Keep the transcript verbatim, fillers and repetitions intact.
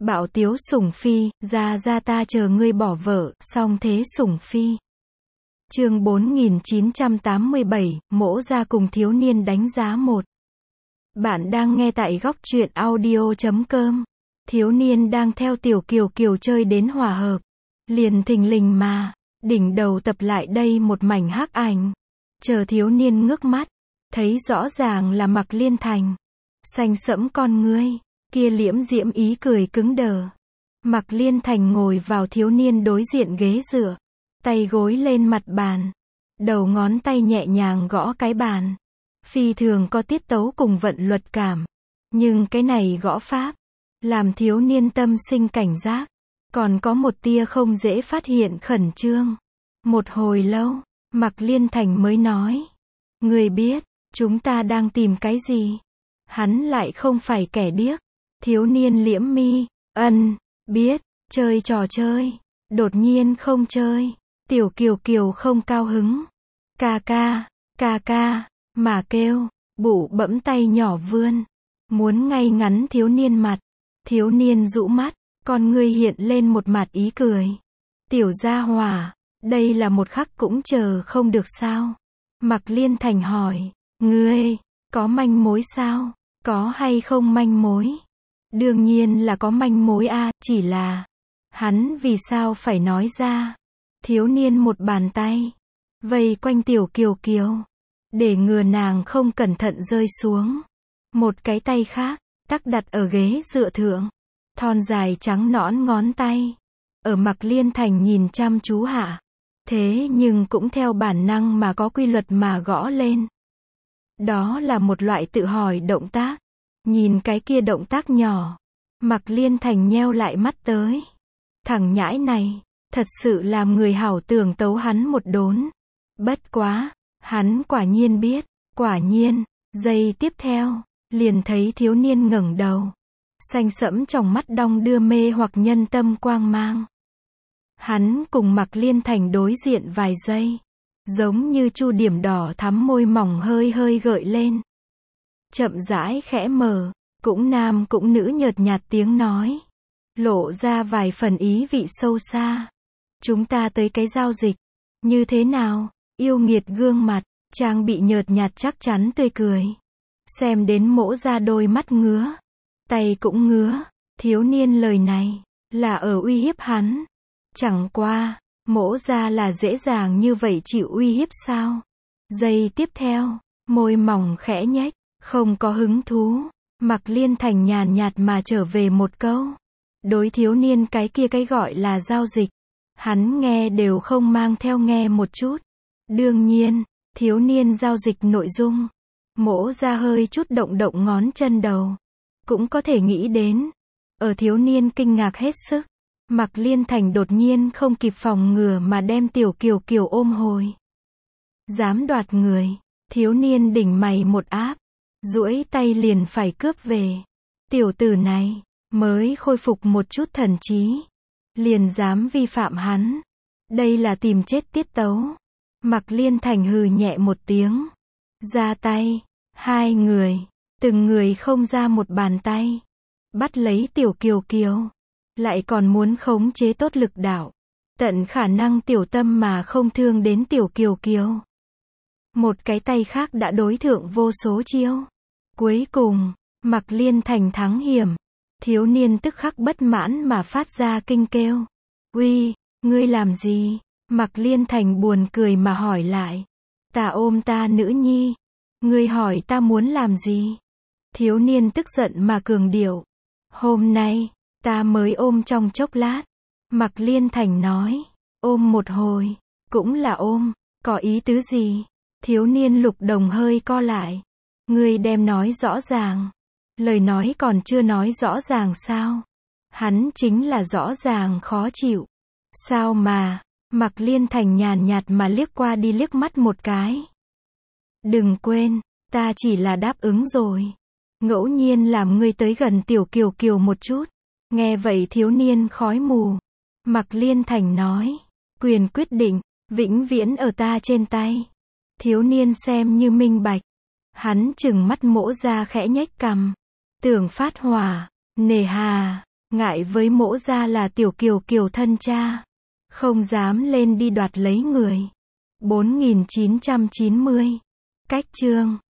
Bạo tiếu sủng phi, ra ra ta chờ ngươi bỏ vợ, song thế sủng phi. Chương bốn nghìn chín trăm tám mươi bảy, Mỗ Gia cùng thiếu niên đánh giá một. Bạn đang nghe tại góc truyện audio chấm com. Thiếu niên đang theo Tiểu Kiều Kiều chơi đến hòa hợp. Liền thình lình mà, đỉnh đầu tập lại đây một mảnh hắc ảnh. Chờ thiếu niên ngước mắt, thấy rõ ràng là Mạc Liên Thành. Xanh sẫm con ngươi, kia liễm diễm ý cười cứng đờ. Mạc Liên Thành ngồi vào thiếu niên đối diện ghế dựa, tay gối lên mặt bàn, đầu ngón tay nhẹ nhàng gõ cái bàn. Phi thường có tiết tấu cùng vận luật cảm. Nhưng cái này gõ pháp, làm thiếu niên tâm sinh cảnh giác, còn có một tia không dễ phát hiện khẩn trương. Một hồi lâu, Mạc Liên Thành mới nói, ngươi biết, chúng ta đang tìm cái gì? Hắn lại không phải kẻ điếc. Thiếu niên liễm mi, ân, biết, chơi trò chơi. Đột nhiên không chơi. Tiểu Kiều Kiều không cao hứng. Ca ca, ca ca, mà kêu, bụ bẫm tay nhỏ vươn. Muốn ngay ngắn thiếu niên mặt. Thiếu niên rũ mắt, con ngươi hiện lên một mặt ý cười. Tiểu gia hỏa, đây là một khắc cũng chờ không được sao? Mạc Liên Thành hỏi, ngươi, có manh mối sao? Có hay không manh mối? Đương nhiên là có manh mối a, à, chỉ là, hắn vì sao phải nói ra? Thiếu niên một bàn tay, vây quanh Tiểu Kiều Kiều, để ngừa nàng không cẩn thận rơi xuống. Một cái tay khác, tắc đặt ở ghế dựa thượng, thon dài trắng nõn ngón tay, ở Mạc Liên Thành nhìn chăm chú hạ. Thế nhưng cũng theo bản năng mà có quy luật mà gõ lên. Đó là một loại tự hỏi động tác. Nhìn cái kia động tác nhỏ, Mạc Liên Thành nheo lại mắt tới. Thằng nhãi này, thật sự làm người hảo tưởng tấu hắn một đốn. Bất quá, hắn quả nhiên biết, quả nhiên, giây tiếp theo, liền thấy thiếu niên ngẩng đầu. Xanh sẫm trong mắt đong đưa mê hoặc nhân tâm quang mang. Hắn cùng Mạc Liên Thành đối diện vài giây, giống như chu điểm đỏ thắm môi mỏng hơi hơi gợi lên. Chậm rãi khẽ mở, cũng nam cũng nữ nhợt nhạt tiếng nói, lộ ra vài phần ý vị sâu xa. Chúng ta tới cái giao dịch, như thế nào? Yêu nghiệt gương mặt, trang bị nhợt nhạt chắc chắn tươi cười. Xem đến Mỗ Gia đôi mắt ngứa, tay cũng ngứa. Thiếu niên lời này, là ở uy hiếp hắn. Chẳng qua, Mỗ Gia là dễ dàng như vậy chịu uy hiếp sao? Giây tiếp theo, môi mỏng khẽ nhếch, không có hứng thú. Mạc Liên Thành nhàn nhạt mà trở về một câu. Đối thiếu niên cái kia cái gọi là giao dịch, hắn nghe đều không mang theo nghe một chút. Đương nhiên, thiếu niên giao dịch nội dung, Mỗ Gia hơi chút động động ngón chân đầu, cũng có thể nghĩ đến. Ở thiếu niên kinh ngạc hết sức, Mạc Liên Thành đột nhiên không kịp phòng ngừa mà đem Tiểu Kiều Kiều ôm hồi. Dám đoạt người, thiếu niên đỉnh mày một áp, duỗi tay liền phải cướp về. Tiểu tử này, mới khôi phục một chút thần trí, liền dám vi phạm hắn. Đây là tìm chết tiết tấu. Mạc Liên Thành hừ nhẹ một tiếng, ra tay. Hai người, từng người không ra một bàn tay, bắt lấy Tiểu Kiều Kiều. Lại còn muốn khống chế tốt lực đạo, tận khả năng tiểu tâm mà không thương đến Tiểu Kiều Kiều. Một cái tay khác đã đối thượng vô số chiêu. Cuối cùng, Mạc Liên Thành thắng hiểm. Thiếu niên tức khắc bất mãn mà phát ra kinh kêu. Uy, ngươi làm gì? Mạc Liên Thành buồn cười mà hỏi lại. Ta ôm ta nữ nhi. Ngươi hỏi ta muốn làm gì? Thiếu niên tức giận mà cường điệu. Hôm nay, ta mới ôm trong chốc lát. Mạc Liên Thành nói. Ôm một hồi, cũng là ôm, có ý tứ gì? Thiếu niên lục đồng hơi co lại. Ngươi đem nói rõ ràng. Lời nói còn chưa nói rõ ràng sao? Hắn chính là rõ ràng khó chịu. Sao mà? Mạc Liên Thành nhàn nhạt mà liếc qua đi liếc mắt một cái. Đừng quên, ta chỉ là đáp ứng rồi. Ngẫu nhiên làm ngươi tới gần Tiểu Kiều Kiều một chút. Nghe vậy thiếu niên khói mù. Mạc Liên Thành nói, quyền quyết định, vĩnh viễn ở ta trên tay. Thiếu niên xem như minh bạch. Hắn chừng mắt Mỗ Gia khẽ nhếch cằm. Tưởng phát hỏa, nề hà, Ngại với Mỗ gia là tiểu kiều kiều thân cha, không dám lên đi đoạt lấy người. bốn nghìn chín trăm chín mươi. Cách chương